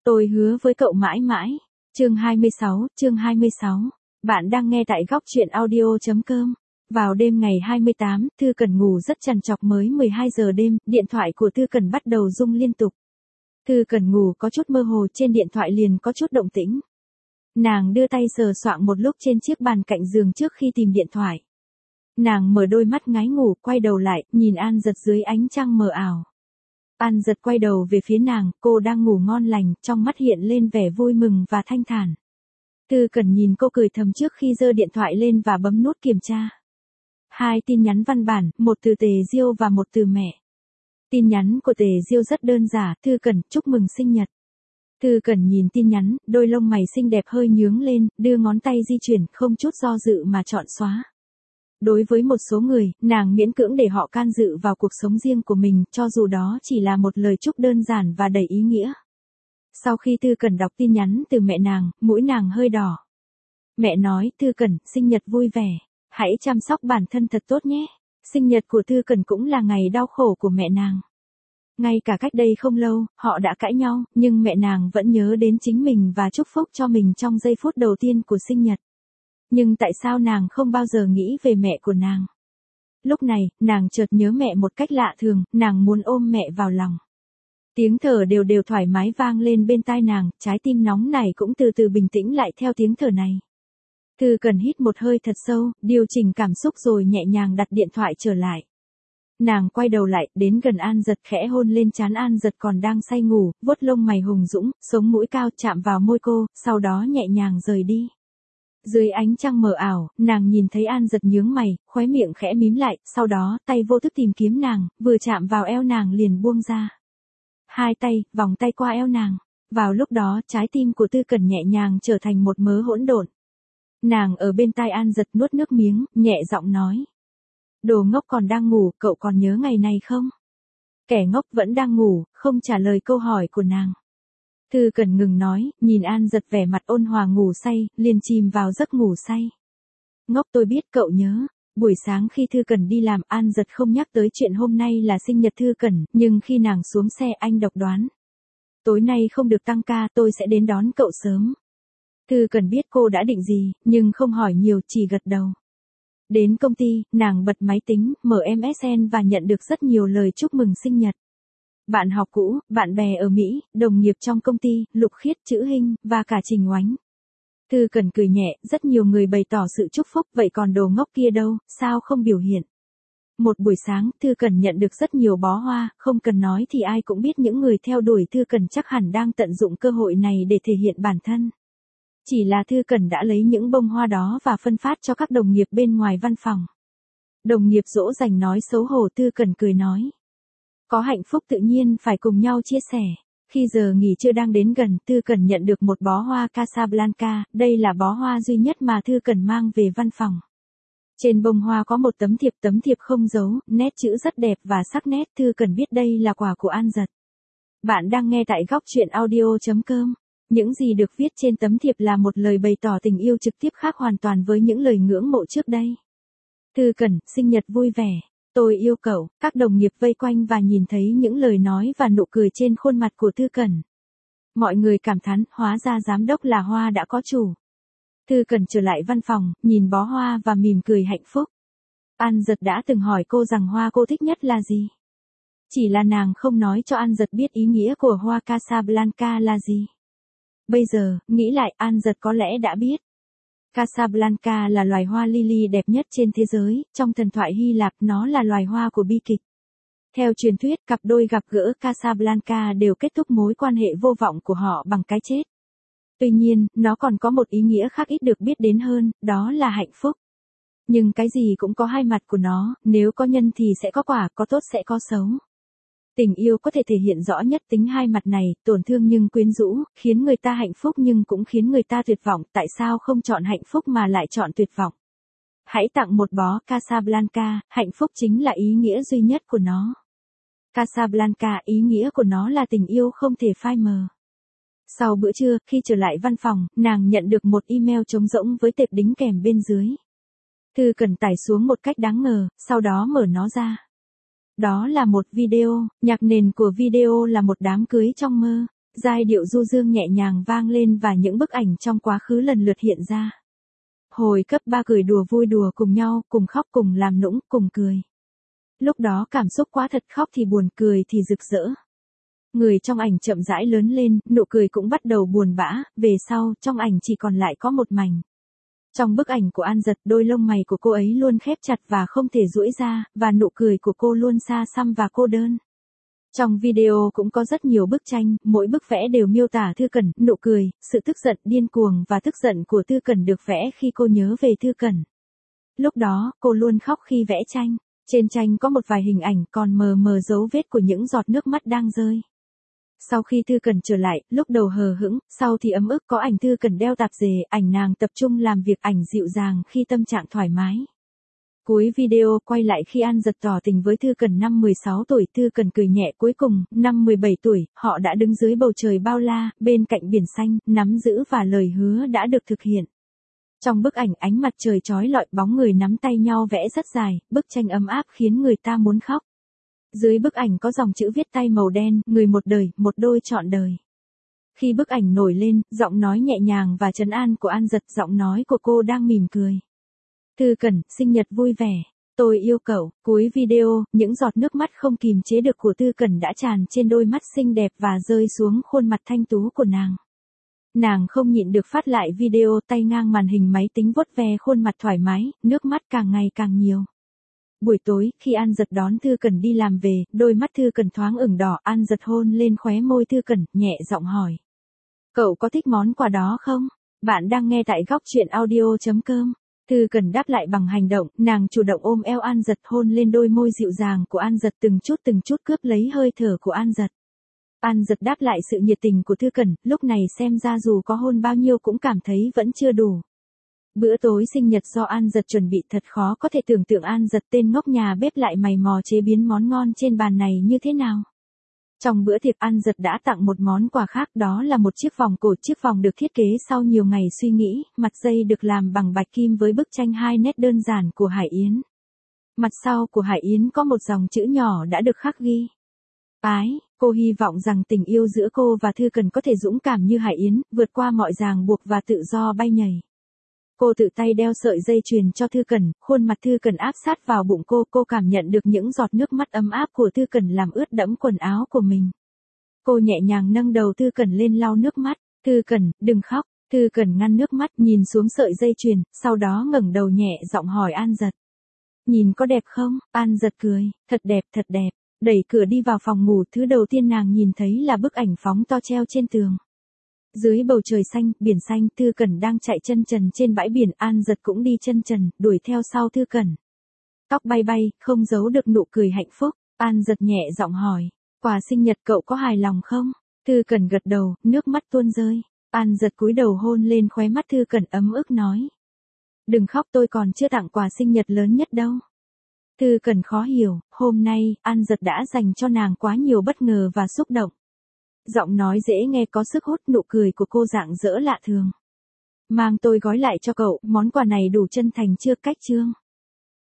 Tôi hứa với cậu mãi mãi. Chương 26. Bạn đang nghe tại góc truyện audio.com. Vào đêm ngày 28, Thư Cần ngủ rất trằn trọc, mới 12 giờ đêm, điện thoại của Thư Cần bắt đầu rung liên tục. Thư Cần ngủ có chút mơ hồ, trên điện thoại liền có chút động tĩnh. Nàng đưa tay sờ soạng một lúc trên chiếc bàn cạnh giường trước khi tìm điện thoại. Nàng mở đôi mắt ngái ngủ, quay đầu lại, nhìn An Giật dưới ánh trăng mờ ảo. An Giật quay đầu về phía nàng, cô đang ngủ ngon lành, trong mắt hiện lên vẻ vui mừng và thanh thản. Thư Cần nhìn cô cười thầm trước khi giơ điện thoại lên và bấm nút kiểm tra. 2 tin nhắn văn bản, một từ Tề Diêu và một từ mẹ. Tin nhắn của Tề Diêu rất đơn giản: Thư Cần, chúc mừng sinh nhật. Thư Cần nhìn tin nhắn, đôi lông mày xinh đẹp hơi nhướng lên, đưa ngón tay di chuyển, không chút do dự mà chọn xóa. Đối với một số người, nàng miễn cưỡng để họ can dự vào cuộc sống riêng của mình, cho dù đó chỉ là một lời chúc đơn giản và đầy ý nghĩa. Sau khi Thư Cần đọc tin nhắn từ mẹ nàng, mũi nàng hơi đỏ. Mẹ nói: Thư Cần, sinh nhật vui vẻ. Hãy chăm sóc bản thân thật tốt nhé. Sinh nhật của Thư Cần cũng là ngày đau khổ của mẹ nàng. Ngay cả cách đây không lâu, họ đã cãi nhau, nhưng mẹ nàng vẫn nhớ đến chính mình và chúc phúc cho mình trong giây phút đầu tiên của sinh nhật. Nhưng tại sao nàng không bao giờ nghĩ về mẹ của nàng? Lúc này, nàng chợt nhớ mẹ một cách lạ thường, nàng muốn ôm mẹ vào lòng. Tiếng thở đều đều thoải mái vang lên bên tai nàng, trái tim nóng nảy cũng từ từ bình tĩnh lại theo tiếng thở này. Thư Cần hít một hơi thật sâu, điều chỉnh cảm xúc rồi nhẹ nhàng đặt điện thoại trở lại. Nàng quay đầu lại, đến gần An Giật, khẽ hôn lên trán An Giật còn đang say ngủ, vuốt lông mày hùng dũng, sống mũi cao chạm vào môi cô, sau đó nhẹ nhàng rời đi. Dưới ánh trăng mờ ảo, nàng nhìn thấy An Giật nhướng mày, khóe miệng khẽ mím lại, sau đó tay vô thức tìm kiếm nàng, vừa chạm vào eo nàng liền buông ra. 2 tay, vòng tay qua eo nàng. Vào lúc đó, trái tim của Thư Cần nhẹ nhàng trở thành một mớ hỗn độn. Nàng ở bên tai An Giật nuốt nước miếng, nhẹ giọng nói: Đồ ngốc, còn đang ngủ, cậu còn nhớ ngày này không? Kẻ ngốc vẫn đang ngủ, không trả lời câu hỏi của nàng. Thư Cần ngừng nói, nhìn An Giật vẻ mặt ôn hòa ngủ say, liền chìm vào giấc ngủ say. Ngốc, tôi biết cậu nhớ. Buổi sáng khi Thư Cần đi làm, An Giật không nhắc tới chuyện hôm nay là sinh nhật Thư Cần, nhưng khi nàng xuống xe anh độc đoán: Tối nay không được tăng ca, tôi sẽ đến đón cậu sớm. Thư Cần biết cô đã định gì, nhưng không hỏi nhiều, chỉ gật đầu. Đến công ty, nàng bật máy tính, mở MSN và nhận được rất nhiều lời chúc mừng sinh nhật. Bạn học cũ, bạn bè ở Mỹ, đồng nghiệp trong công ty, Lục Khiết, Chữ Hinh, và cả Trình Oánh. Thư Cần cười nhẹ, rất nhiều người bày tỏ sự chúc phúc, vậy còn đồ ngốc kia đâu, sao không biểu hiện? Một buổi sáng, Thư Cần nhận được rất nhiều bó hoa, không cần nói thì ai cũng biết những người theo đuổi Thư Cần chắc hẳn đang tận dụng cơ hội này để thể hiện bản thân. Chỉ là Thư Cần đã lấy những bông hoa đó và phân phát cho các đồng nghiệp bên ngoài văn phòng. Đồng nghiệp dỗ dành nói xấu hổ, Thư Cần cười nói: Có hạnh phúc tự nhiên phải cùng nhau chia sẻ. Khi giờ nghỉ trưa đang đến gần, Thư Cần nhận được một bó hoa Casablanca, đây là bó hoa duy nhất mà Thư Cần mang về văn phòng. Trên bông hoa có một tấm thiệp không dấu, nét chữ rất đẹp và sắc nét, Thư Cần biết đây là quà của An Giật. Bạn đang nghe tại góc truyện audio.com. Những gì được viết trên tấm thiệp là một lời bày tỏ tình yêu trực tiếp khác hoàn toàn với những lời ngưỡng mộ trước đây. Thư Cần, sinh nhật vui vẻ. Tôi yêu cậu. Các đồng nghiệp vây quanh và nhìn thấy những lời nói và nụ cười trên khuôn mặt của Thư Cần. Mọi người cảm thán, hóa ra giám đốc là hoa đã có chủ. Thư Cần trở lại văn phòng, nhìn bó hoa và mỉm cười hạnh phúc. An Giật đã từng hỏi cô rằng hoa cô thích nhất là gì. Chỉ là nàng không nói cho An Giật biết ý nghĩa của hoa Casablanca là gì. Bây giờ, nghĩ lại, An Giật có lẽ đã biết. Casablanca là loài hoa lily đẹp nhất trên thế giới, trong thần thoại Hy Lạp nó là loài hoa của bi kịch. Theo truyền thuyết, cặp đôi gặp gỡ Casablanca đều kết thúc mối quan hệ vô vọng của họ bằng cái chết. Tuy nhiên, nó còn có một ý nghĩa khác ít được biết đến hơn, đó là hạnh phúc. Nhưng cái gì cũng có hai mặt của nó, nếu có nhân thì sẽ có quả, có tốt sẽ có xấu. Tình yêu có thể thể hiện rõ nhất tính hai mặt này, tổn thương nhưng quyến rũ, khiến người ta hạnh phúc nhưng cũng khiến người ta tuyệt vọng, tại sao không chọn hạnh phúc mà lại chọn tuyệt vọng? Hãy tặng một bó Casablanca, hạnh phúc chính là ý nghĩa duy nhất của nó. Casablanca, ý nghĩa của nó là tình yêu không thể phai mờ. Sau bữa trưa, khi trở lại văn phòng, nàng nhận được một email trống rỗng với tệp đính kèm bên dưới. Thư Cần tải xuống một cách đáng ngờ, sau đó mở nó ra. Đó là một video, nhạc nền của video là một đám cưới trong mơ. Giai điệu du dương nhẹ nhàng vang lên và những bức ảnh trong quá khứ lần lượt hiện ra. Hồi cấp 3 cười đùa vui đùa cùng nhau, cùng khóc cùng làm nũng, cùng cười. Lúc đó cảm xúc quá thật, khóc thì buồn, cười thì rực rỡ. Người trong ảnh chậm rãi lớn lên, nụ cười cũng bắt đầu buồn bã, về sau, trong ảnh chỉ còn lại có một mảnh. Trong bức ảnh của An Dật, đôi lông mày của cô ấy luôn khép chặt và không thể duỗi ra, và nụ cười của cô luôn xa xăm và cô đơn. Trong video cũng có rất nhiều bức tranh, mỗi bức vẽ đều miêu tả Thư Cẩn, nụ cười, sự tức giận, điên cuồng và tức giận của Thư Cẩn được vẽ khi cô nhớ về Thư Cẩn. Lúc đó, cô luôn khóc khi vẽ tranh. Trên tranh có một vài hình ảnh còn mờ mờ dấu vết của những giọt nước mắt đang rơi. Sau khi Thư Cẩn trở lại, lúc đầu hờ hững, sau thì ấm ức, có ảnh Thư Cẩn đeo tạp dề, ảnh nàng tập trung làm việc, ảnh dịu dàng khi tâm trạng thoải mái. Cuối video quay lại khi An Dật tỏ tình với Thư Cẩn năm 16 tuổi, Thư Cẩn cười nhẹ. Cuối cùng, năm 17 tuổi, họ đã đứng dưới bầu trời bao la, bên cạnh biển xanh, nắm giữ và lời hứa đã được thực hiện. Trong bức ảnh ánh mặt trời chói lọi, bóng người nắm tay nhau vẽ rất dài, bức tranh ấm áp khiến người ta muốn khóc. Dưới bức ảnh có dòng chữ viết tay màu đen, người một đời, một đôi trọn đời. Khi bức ảnh nổi lên, giọng nói nhẹ nhàng và trấn an của An Dật, giọng nói của cô đang mỉm cười. Thư Cẩn, sinh nhật vui vẻ. Tôi yêu cậu. Cuối video, những giọt nước mắt không kìm chế được của Thư Cẩn đã tràn trên đôi mắt xinh đẹp và rơi xuống khuôn mặt thanh tú của nàng. Nàng không nhịn được phát lại video, tay ngang màn hình máy tính vuốt ve khuôn mặt thoải mái, nước mắt càng ngày càng nhiều. Buổi tối, khi An Dật đón Thư Cẩn đi làm về, đôi mắt Thư Cẩn thoáng ửng đỏ, An Dật hôn lên khóe môi Thư Cẩn, nhẹ giọng hỏi. Cậu có thích món quà đó không? Bạn đang nghe tại góc truyện audio.com. Thư Cẩn đáp lại bằng hành động, nàng chủ động ôm eo An Dật, hôn lên đôi môi dịu dàng của An Dật, từng chút cướp lấy hơi thở của An Dật. An Dật đáp lại sự nhiệt tình của Thư Cẩn, lúc này xem ra dù có hôn bao nhiêu cũng cảm thấy vẫn chưa đủ. Bữa tối sinh nhật do An Dật chuẩn bị thật khó có thể tưởng tượng An Dật tên ngốc nhà bếp lại mày mò chế biến món ngon trên bàn này như thế nào. Trong bữa tiệc An Dật đã tặng một món quà khác, đó là một chiếc vòng cổ. Chiếc vòng được thiết kế sau nhiều ngày suy nghĩ, mặt dây được làm bằng bạch kim với bức tranh 2 nét đơn giản của Hải Yến. Mặt sau của Hải Yến có một dòng chữ nhỏ đã được khắc ghi. Ái, cô hy vọng rằng tình yêu giữa cô và Thư Cẩn có thể dũng cảm như Hải Yến, vượt qua mọi ràng buộc và tự do bay nhảy. Cô tự tay đeo sợi dây chuyền cho Thư Cẩn, khuôn mặt Thư Cẩn áp sát vào bụng cô cảm nhận được những giọt nước mắt ấm áp của Thư Cẩn làm ướt đẫm quần áo của mình. Cô nhẹ nhàng nâng đầu Thư Cẩn lên lau nước mắt. Thư Cẩn, đừng khóc. Thư Cẩn ngăn nước mắt, nhìn xuống sợi dây chuyền, sau đó ngẩng đầu nhẹ giọng hỏi An Dật. Nhìn có đẹp không? An Dật cười, thật đẹp, thật đẹp. Đẩy cửa đi vào phòng ngủ, thứ đầu tiên nàng nhìn thấy là bức ảnh phóng to treo trên tường. Dưới bầu trời xanh, biển xanh, Thư Cẩn đang chạy chân trần trên bãi biển, An Dật cũng đi chân trần, đuổi theo sau Thư Cẩn. Tóc bay bay, không giấu được nụ cười hạnh phúc. An Dật nhẹ giọng hỏi, quà sinh nhật cậu có hài lòng không? Thư Cẩn gật đầu, nước mắt tuôn rơi. An Dật cúi đầu hôn lên khóe mắt Thư Cẩn, ấm ức nói. Đừng khóc, tôi còn chưa tặng quà sinh nhật lớn nhất đâu. Thư Cẩn khó hiểu, hôm nay, An Dật đã dành cho nàng quá nhiều bất ngờ và xúc động. Giọng nói dễ nghe có sức hút, nụ cười của cô rạng rỡ lạ thường. Mang tôi gói lại cho cậu, món quà này đủ chân thành chưa? Cách chương.